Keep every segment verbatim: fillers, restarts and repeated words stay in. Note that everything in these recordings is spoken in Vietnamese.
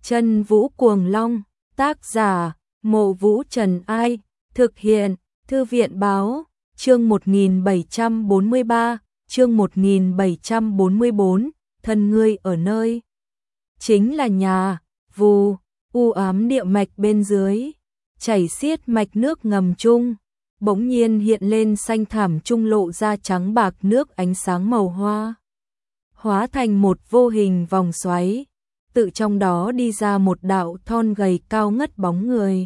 Chân Vũ Cuồng Long, tác giả, Mộ Vũ Trần Ai, thực hiện, Thư viện Báo, chương một nghìn bảy trăm bốn mươi ba, chương một nghìn bảy trăm bốn mươi bốn, thân ngươi ở nơi. Chính là nhà, vù, u ám địa mạch bên dưới, chảy xiết mạch nước ngầm chung, bỗng nhiên hiện lên xanh thảm trung lộ ra trắng bạc nước ánh sáng màu hoa. Hóa thành một vô hình vòng xoáy, tự trong đó đi ra một đạo thon gầy cao ngất bóng người.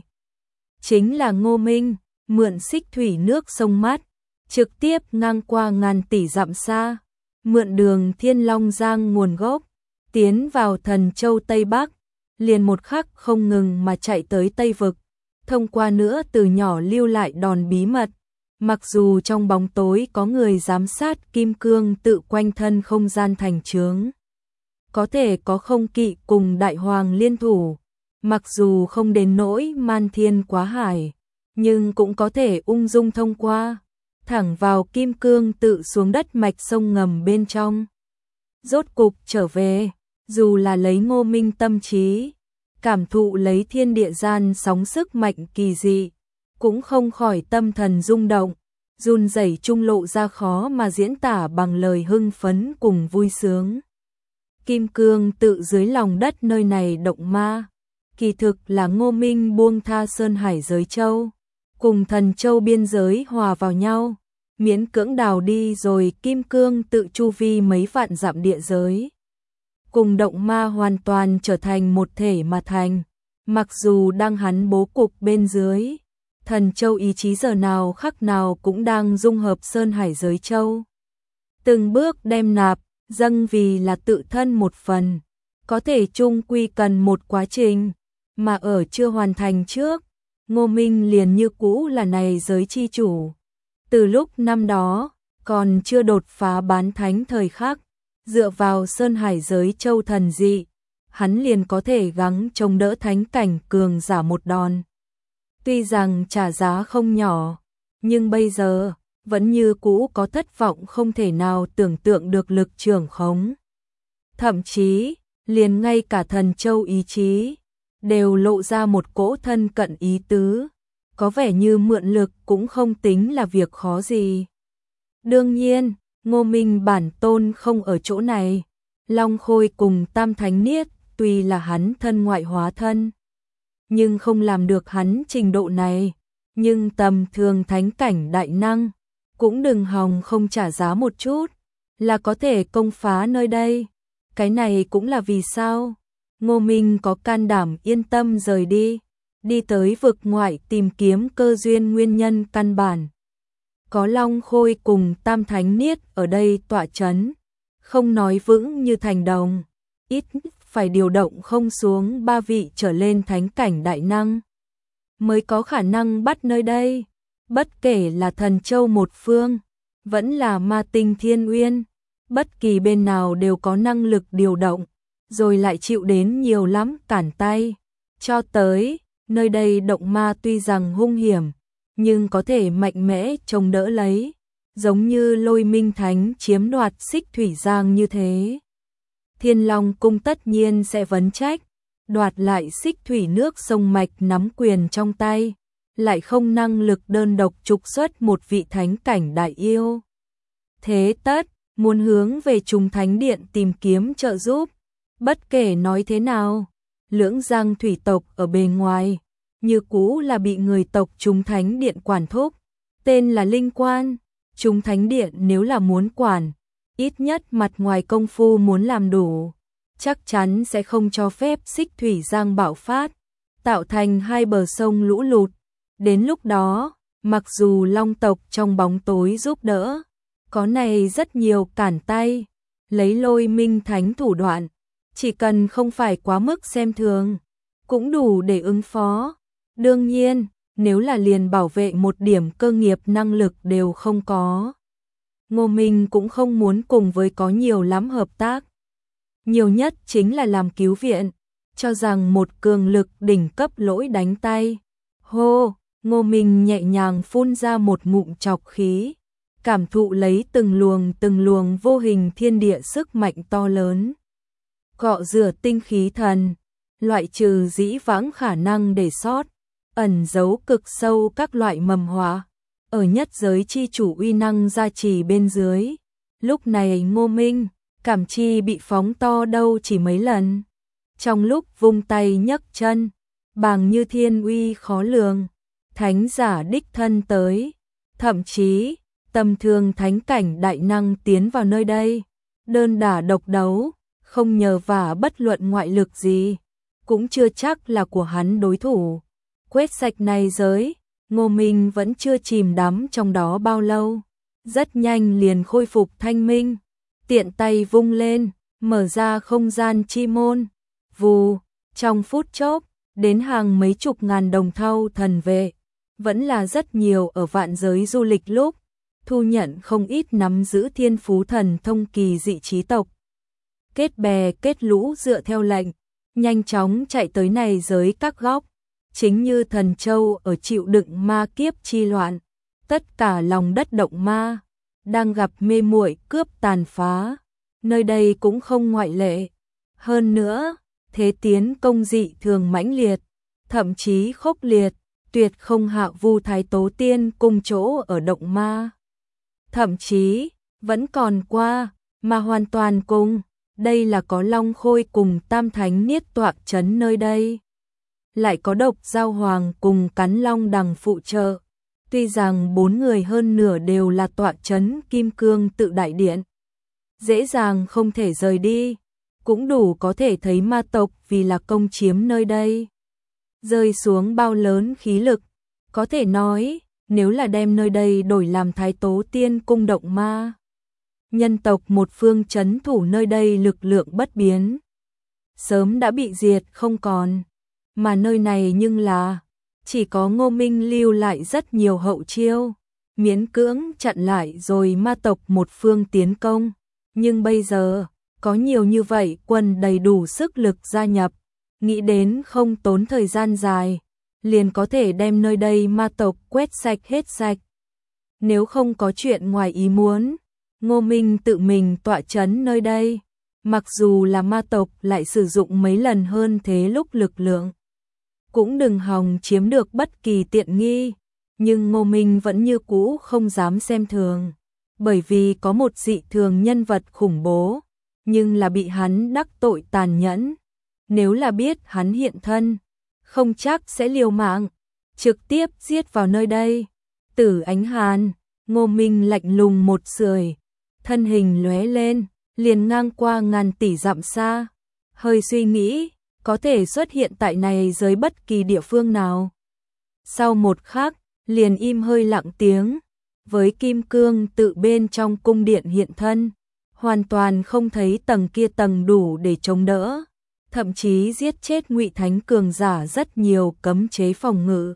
Chính là Ngô Minh, mượn xích thủy nước sông mát, trực tiếp ngang qua ngàn tỷ dặm xa, mượn đường Thiên Long Giang nguồn gốc, tiến vào Thần Châu Tây Bắc, liền một khắc không ngừng mà chạy tới Tây Vực, thông qua nữa từ nhỏ lưu lại đòn bí mật. Mặc dù trong bóng tối có người giám sát kim cương tự quanh thân không gian thành chướng, có thể có không kỵ cùng đại hoàng liên thủ, mặc dù không đến nỗi man thiên quá hải, nhưng cũng có thể ung dung thông qua, thẳng vào kim cương tự xuống đất mạch sông ngầm bên trong. Rốt cục trở về, dù là lấy Ngô Minh tâm trí, cảm thụ lấy thiên địa gian sóng sức mạnh kỳ dị, cũng không khỏi tâm thần rung động, run rẩy trung lộ ra khó mà diễn tả bằng lời hưng phấn cùng vui sướng. Kim cương tự dưới lòng đất nơi này động ma, kỳ thực là Ngô Minh buông tha Sơn Hải giới châu, cùng Thần Châu biên giới hòa vào nhau, miễn cưỡng đào đi rồi kim cương tự chu vi mấy vạn dặm địa giới, cùng động ma hoàn toàn trở thành một thể mà thành. Mặc dù đang hắn bố cục bên dưới, Thần Châu ý chí giờ nào khắc nào cũng đang dung hợp Sơn Hải giới châu, từng bước đem nạp, dâng vì là tự thân một phần, có thể chung quy cần một quá trình, mà ở chưa hoàn thành trước, Ngô Minh liền như cũ là này giới chi chủ. Từ lúc năm đó, còn chưa đột phá bán thánh thời khắc, dựa vào Sơn Hải giới châu thần dị, hắn liền có thể gắng chống đỡ thánh cảnh cường giả một đòn. Tuy rằng trả giá không nhỏ, nhưng bây giờ, vẫn như cũ có thất vọng không thể nào tưởng tượng được lực trưởng khống. Thậm chí, liền ngay cả Thần Châu ý chí, đều lộ ra một cỗ thân cận ý tứ, có vẻ như mượn lực cũng không tính là việc khó gì. Đương nhiên, Ngô Minh bản tôn không ở chỗ này, Long Khôi cùng Tam Thánh Niết, tuy là hắn thân ngoại hóa thân, nhưng không làm được hắn trình độ này, nhưng tầm thường thánh cảnh đại năng, cũng đừng hòng không trả giá một chút, là có thể công phá nơi đây. Cái này cũng là vì sao Ngô Minh có can đảm yên tâm rời đi, đi tới vực ngoại tìm kiếm cơ duyên nguyên nhân căn bản. Có Long Khôi cùng Tam Thánh Niết ở đây tọa chấn, không nói vững như thành đồng, ít phải điều động không xuống ba vị trở lên thánh cảnh đại năng, mới có khả năng bắt nơi đây. Bất kể là Thần Châu một phương, vẫn là Ma Tinh Thiên Uyên, bất kỳ bên nào đều có năng lực điều động, rồi lại chịu đến nhiều lắm cản tay. Cho tới, nơi đây động ma tuy rằng hung hiểm, nhưng có thể mạnh mẽ chống đỡ lấy, giống như Lôi Minh Thánh chiếm đoạt Xích Thủy Giang như thế. Thiên Long Cung tất nhiên sẽ vấn trách, đoạt lại Xích Thủy nước sông mạch nắm quyền trong tay, lại không năng lực đơn độc trục xuất một vị thánh cảnh đại yêu. Thế tất, muốn hướng về Trùng Thánh Điện tìm kiếm trợ giúp. Bất kể nói thế nào, Lưỡng Giang thủy tộc ở bề ngoài, như cũ là bị người tộc Trùng Thánh Điện quản thúc, tên là Linh Quan. Trùng Thánh Điện nếu là muốn quản, ít nhất mặt ngoài công phu muốn làm đủ, chắc chắn sẽ không cho phép Xích Thủy Giang bạo phát, tạo thành hai bờ sông lũ lụt. Đến lúc đó, mặc dù Long tộc trong bóng tối giúp đỡ, có này rất nhiều cản tay, lấy Lôi Minh Thánh thủ đoạn, chỉ cần không phải quá mức xem thường, cũng đủ để ứng phó. Đương nhiên, nếu là liền bảo vệ một điểm cơ nghiệp năng lực đều không có, Ngô Minh cũng không muốn cùng với có nhiều lắm hợp tác. Nhiều nhất chính là làm cứu viện, cho rằng một cường lực đỉnh cấp lỗi đánh tay. Hô! Ngô Minh nhẹ nhàng phun ra một ngụm trọc khí, cảm thụ lấy từng luồng từng luồng vô hình thiên địa sức mạnh to lớn. Cọ rửa tinh khí thần, loại trừ dĩ vãng khả năng để sót, ẩn giấu cực sâu các loại mầm họa. Ở nhất giới chi chủ uy năng gia trì bên dưới, lúc này Ngô Minh, cảm chi bị phóng to đâu chỉ mấy lần. Trong lúc vung tay nhấc chân, bàng như thiên uy khó lường, thánh giả đích thân tới, thậm chí tầm thường thánh cảnh đại năng tiến vào nơi đây, đơn đả độc đấu, không nhờ vả bất luận ngoại lực gì, cũng chưa chắc là của hắn đối thủ. Quét sạch này giới, Ngô Minh vẫn chưa chìm đắm trong đó bao lâu, rất nhanh liền khôi phục thanh minh, tiện tay vung lên, mở ra không gian chi môn, vù, trong phút chốc, đến hàng mấy chục ngàn đồng thau thần vệ, vẫn là rất nhiều ở vạn giới du lịch lúc, thu nhận không ít nắm giữ thiên phú thần thông kỳ dị trí tộc. Kết bè kết lũ dựa theo lệnh, nhanh chóng chạy tới này giới các góc, chính như thần châu ở chịu đựng ma kiếp chi loạn, tất cả lòng đất động ma, đang gặp mê muội cướp tàn phá, nơi đây cũng không ngoại lệ. Hơn nữa, thế tiến công dị thường mãnh liệt, thậm chí khốc liệt, tuyệt không hạ Vu Thái Tố Tiên cùng chỗ ở động ma. Thậm chí, vẫn còn qua, mà hoàn toàn cùng, đây là có Long Khôi cùng Tam Thánh Niết tọa chấn nơi đây. Lại có Độc Giao Hoàng cùng Cắn Long Đằng phụ trợ. Tuy rằng bốn người hơn nửa đều là tọa chấn Kim Cương Tự Đại Điện, dễ dàng không thể rời đi, cũng đủ có thể thấy ma tộc vì là công chiếm nơi đây. Rơi xuống bao lớn khí lực, có thể nói, nếu là đem nơi đây đổi làm Thái Tố Tiên cung động ma, nhân tộc một phương trấn thủ nơi đây lực lượng bất biến, sớm đã bị diệt không còn, mà nơi này nhưng là chỉ có Ngô Minh lưu lại rất nhiều hậu chiêu, miễn cưỡng chặn lại rồi ma tộc một phương tiến công, nhưng bây giờ có nhiều như vậy quân đầy đủ sức lực gia nhập, nghĩ đến không tốn thời gian dài, liền có thể đem nơi đây ma tộc quét sạch hết sạch. Nếu không có chuyện ngoài ý muốn, Ngô Minh tự mình tọa chấn nơi đây, mặc dù là ma tộc lại sử dụng mấy lần hơn thế lúc lực lượng, cũng đừng hòng chiếm được bất kỳ tiện nghi, nhưng Ngô Minh vẫn như cũ không dám xem thường, bởi vì có một dị thường nhân vật khủng bố, nhưng là bị hắn đắc tội tàn nhẫn, nếu là biết hắn hiện thân, không chắc sẽ liều mạng, trực tiếp giết vào nơi đây. Tử Ánh Hàn, Ngô Minh lạnh lùng một sưởi, thân hình lóe lên, liền ngang qua ngàn tỷ dặm xa, hơi suy nghĩ, có thể xuất hiện tại này dưới bất kỳ địa phương nào. Sau một khắc, liền im hơi lặng tiếng, với kim cương tự bên trong cung điện hiện thân, hoàn toàn không thấy tầng kia tầng đủ để chống đỡ, thậm chí giết chết Ngụy Thánh cường giả rất nhiều cấm chế phòng ngự.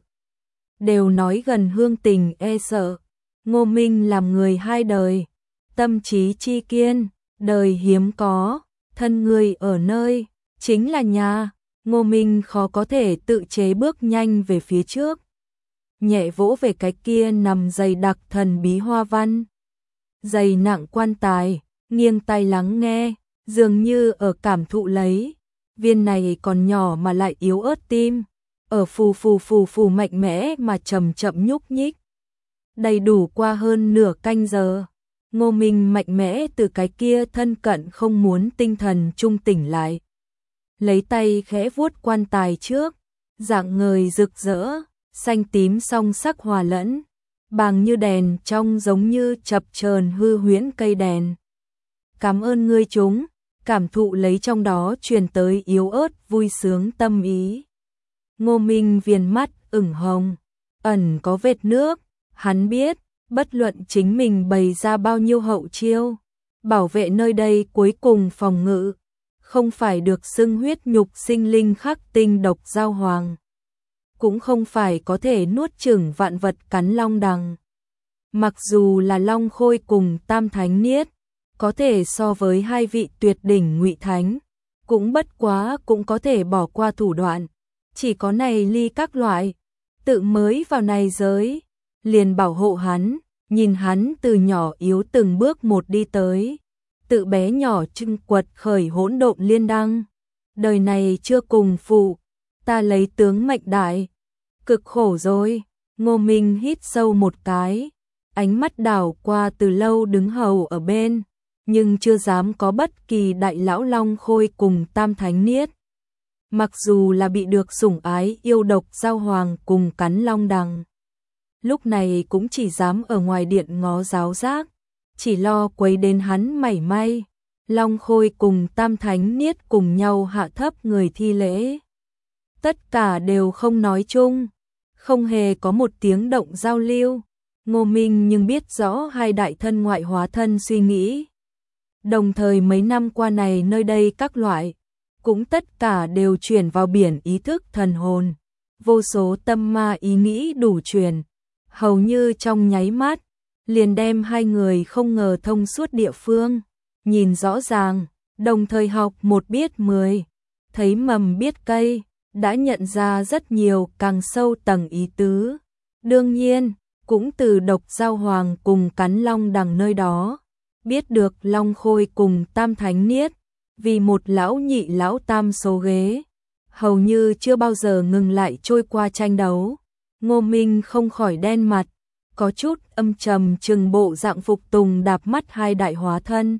Đều nói gần hương tình e sợ, Ngô Minh làm người hai đời, tâm trí chi kiên, đời hiếm có, thân người ở nơi, chính là nhà, Ngô Minh khó có thể tự chế bước nhanh về phía trước. Nhẹ vỗ về cái kia nằm dày đặc thần bí hoa văn, dày nặng quan tài, nghiêng tai lắng nghe, dường như ở cảm thụ lấy, viên này còn nhỏ mà lại yếu ớt tim, ở phù phù phù phù mạnh mẽ mà chậm chậm nhúc nhích. Đầy đủ qua hơn nửa canh giờ, Ngô Minh mạnh mẽ từ cái kia thân cận không muốn tinh thần trung tỉnh lại. Lấy tay khẽ vuốt quan tài trước, dạng ngời rực rỡ, xanh tím song sắc hòa lẫn, bàng như đèn trong giống như chập chờn hư huyễn cây đèn. Cảm ơn ngươi chúng, cảm thụ lấy trong đó truyền tới yếu ớt vui sướng tâm ý. Ngô Minh viền mắt ửng hồng, ẩn có vệt nước, hắn biết, bất luận chính mình bày ra bao nhiêu hậu chiêu, bảo vệ nơi đây cuối cùng phòng ngự, không phải được xưng huyết nhục sinh linh khắc tinh Độc Giao Hoàng, cũng không phải có thể nuốt chửng vạn vật Cắn Long Đằng. Mặc dù là Long Khôi cùng Tam Thánh Niết, có thể so với hai vị tuyệt đỉnh Ngụy Thánh, cũng bất quá cũng có thể bỏ qua thủ đoạn, chỉ có này ly các loại, tự mới vào này giới, liền bảo hộ hắn, nhìn hắn từ nhỏ yếu từng bước một đi tới, tự bé nhỏ trưng quật khởi hỗn độn liên đăng, đời này chưa cùng phụ, ta lấy tướng mệnh đại, cực khổ rồi. Ngô Minh hít sâu một cái, ánh mắt đảo qua Từ Lâu đứng hầu ở bên, nhưng chưa dám có bất kỳ đại lão Long Khôi cùng Tam Thánh Niết. Mặc dù là bị được sủng ái yêu độc giao hoàng cùng cắn long đằng, lúc này cũng chỉ dám ở ngoài điện ngó giáo giác, chỉ lo quấy đến hắn mảy may. Long Khôi cùng Tam Thánh Niết cùng nhau hạ thấp người thi lễ. Tất cả đều không nói chung, không hề có một tiếng động giao lưu. Ngô Minh nhưng biết rõ hai đại thân ngoại hóa thân suy nghĩ. Đồng thời mấy năm qua này nơi đây các loại, cũng tất cả đều chuyển vào biển ý thức thần hồn. Vô số tâm ma ý nghĩ đủ truyền, hầu như trong nháy mắt, liền đem hai người không ngờ thông suốt địa phương. Nhìn rõ ràng, đồng thời học một biết mười, thấy mầm biết cây, đã nhận ra rất nhiều càng sâu tầng ý tứ. Đương nhiên, cũng từ độc giao hoàng cùng cắn long đằng nơi đó, biết được Long Khôi cùng Tam Thánh Niết, vì một lão nhị lão tam số ghế, hầu như chưa bao giờ ngừng lại trôi qua tranh đấu. Ngô Minh không khỏi đen mặt, có chút âm trầm trừng bộ dạng phục tùng đạp mắt hai đại hóa thân.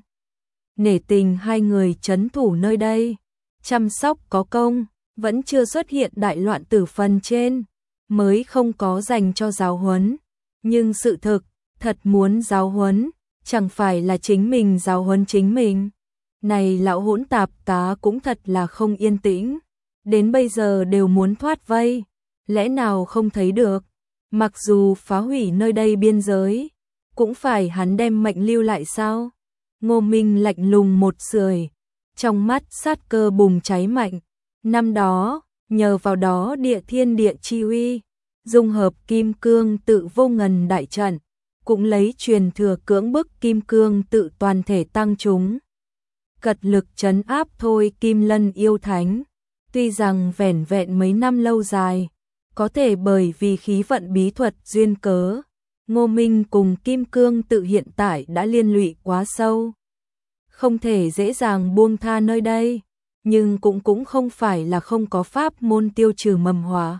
Nể tình hai người trấn thủ nơi đây, chăm sóc có công, vẫn chưa xuất hiện đại loạn tử phần trên, mới không có dành cho giáo huấn. Nhưng sự thực, thật muốn giáo huấn, chẳng phải là chính mình giáo huấn chính mình. Này lão hỗn tạp cá cũng thật là không yên tĩnh, đến bây giờ đều muốn thoát vây, lẽ nào không thấy được, mặc dù phá hủy nơi đây biên giới, cũng phải hắn đem mệnh lưu lại sao? Ngô Minh lạnh lùng một sưởi, trong mắt sát cơ bùng cháy mạnh. Năm đó, nhờ vào đó địa thiên địa chi uy, dung hợp kim cương tự vô ngần đại trận, cũng lấy truyền thừa cưỡng bức kim cương tự toàn thể tăng chúng. Cật lực trấn áp thôi Kim Lân yêu thánh, tuy rằng vẻn vẹn mấy năm lâu dài, có thể bởi vì khí vận bí thuật duyên cớ, Ngô Minh cùng kim cương tự hiện tại đã liên lụy quá sâu, không thể dễ dàng buông tha nơi đây, nhưng cũng cũng không phải là không có pháp môn tiêu trừ mầm họa.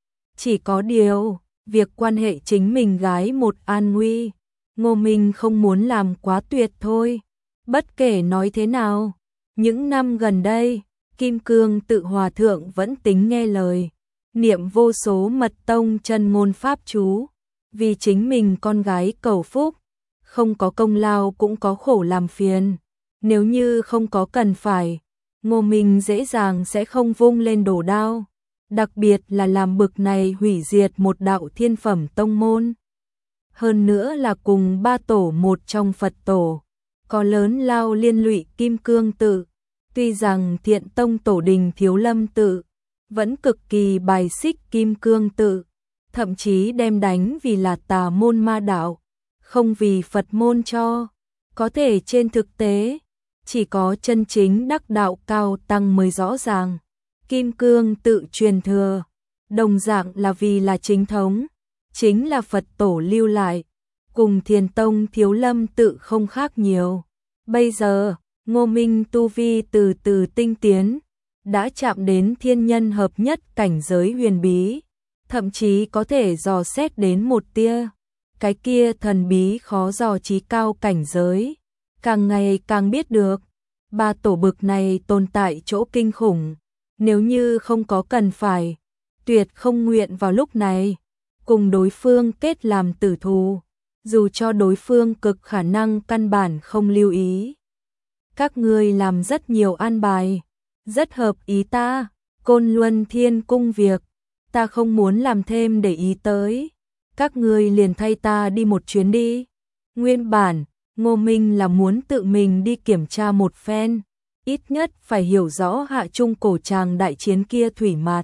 Chỉ có điều, việc quan hệ chính mình gái một an nguy, Ngô Minh không muốn làm quá tuyệt thôi. Bất kể nói thế nào, những năm gần đây, Kim Cương tự hòa thượng vẫn tính nghe lời, niệm vô số mật tông chân ngôn pháp chú, vì chính mình con gái cầu phúc, không có công lao cũng có khổ làm phiền. Nếu như không có cần phải, Ngô Minh dễ dàng sẽ không vung lên đổ đao, đặc biệt là làm bực này hủy diệt một đạo thiên phẩm tông môn. Hơn nữa là cùng ba tổ một trong Phật tổ, có lớn lao liên lụy Kim Cương tự. Tuy rằng Thiện Tông tổ đình Thiếu Lâm tự vẫn cực kỳ bài xích Kim Cương tự, thậm chí đem đánh vì là tà môn ma đạo, không vì Phật môn cho. Có thể trên thực tế, chỉ có chân chính đắc đạo cao tăng mới rõ ràng. Kim Cương tự truyền thừa, đồng dạng là vì là chính thống, chính là Phật tổ lưu lại, cùng Thiền Tông Thiếu Lâm tự không khác nhiều. Bây giờ, Ngô Minh tu vi từ từ tinh tiến, đã chạm đến thiên nhân hợp nhất cảnh giới huyền bí, thậm chí có thể dò xét đến một tia, cái kia thần bí khó dò trí cao cảnh giới, càng ngày càng biết được, ba tổ bực này tồn tại chỗ kinh khủng, nếu như không có cần phải, tuyệt không nguyện vào lúc này, cùng đối phương kết làm tử thù, dù cho đối phương cực khả năng căn bản không lưu ý. Các ngươi làm rất nhiều an bài, rất hợp ý ta, Côn Luân Thiên Cung việc, ta không muốn làm thêm để ý tới, các ngươi liền thay ta đi một chuyến đi. Nguyên bản, Ngô Minh là muốn tự mình đi kiểm tra một phen, ít nhất phải hiểu rõ hạ trung cổ tràng đại chiến kia thủy mạt.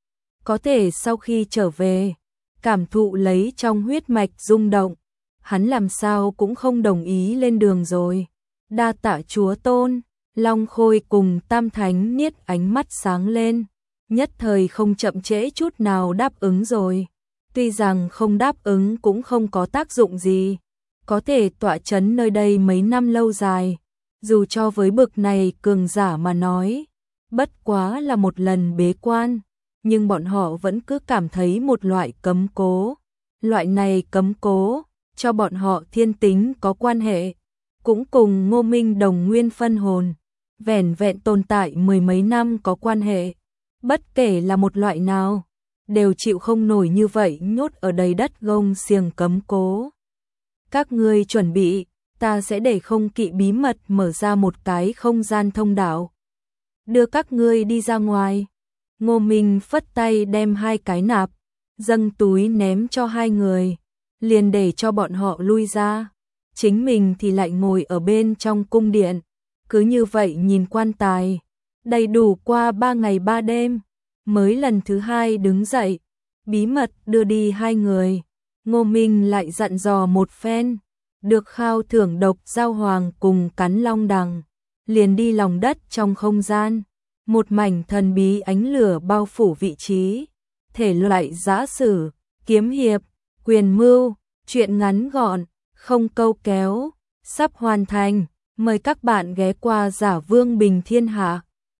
Có thể sau khi trở về, cảm thụ lấy trong huyết mạch rung động, hắn làm sao cũng không đồng ý lên đường rồi. Đa tạ chúa tôn, Long Khôi cùng Tam Thánh Niết ánh mắt sáng lên, nhất thời không chậm trễ chút nào đáp ứng rồi. Tuy rằng không đáp ứng cũng không có tác dụng gì, có thể tọa chấn nơi đây mấy năm lâu dài, dù cho với bực này cường giả mà nói, bất quá là một lần bế quan, nhưng bọn họ vẫn cứ cảm thấy một loại cấm cố. Loại này cấm cố, cho bọn họ thiên tính có quan hệ, cũng cùng Ngô Minh đồng nguyên phân hồn, vẻn vẹn tồn tại mười mấy năm có quan hệ. Bất kể là một loại nào, đều chịu không nổi như vậy nhốt ở đầy đất gông xiềng cấm cố. Các ngươi chuẩn bị, ta sẽ để không kỵ bí mật mở ra một cái không gian thông đạo, đưa các ngươi đi ra ngoài. Ngô Minh phất tay đem hai cái nạp, dâng túi ném cho hai người, liền để cho bọn họ lui ra. Chính mình thì lại ngồi ở bên trong cung điện, cứ như vậy nhìn quan tài. Đầy đủ qua ba ngày ba đêm, mới lần thứ hai đứng dậy, bí mật đưa đi hai người. Ngô Minh lại dặn dò một phen, được khao thưởng độc giao hoàng cùng cắn long đằng, liền đi lòng đất trong không gian. Một mảnh thần bí ánh lửa bao phủ vị trí, thể loại giã sử, kiếm hiệp, quyền mưu, truyện ngắn gọn, không câu kéo, sắp hoàn thành. Mời các bạn ghé qua Giả Vương Bình Thiên Hạ.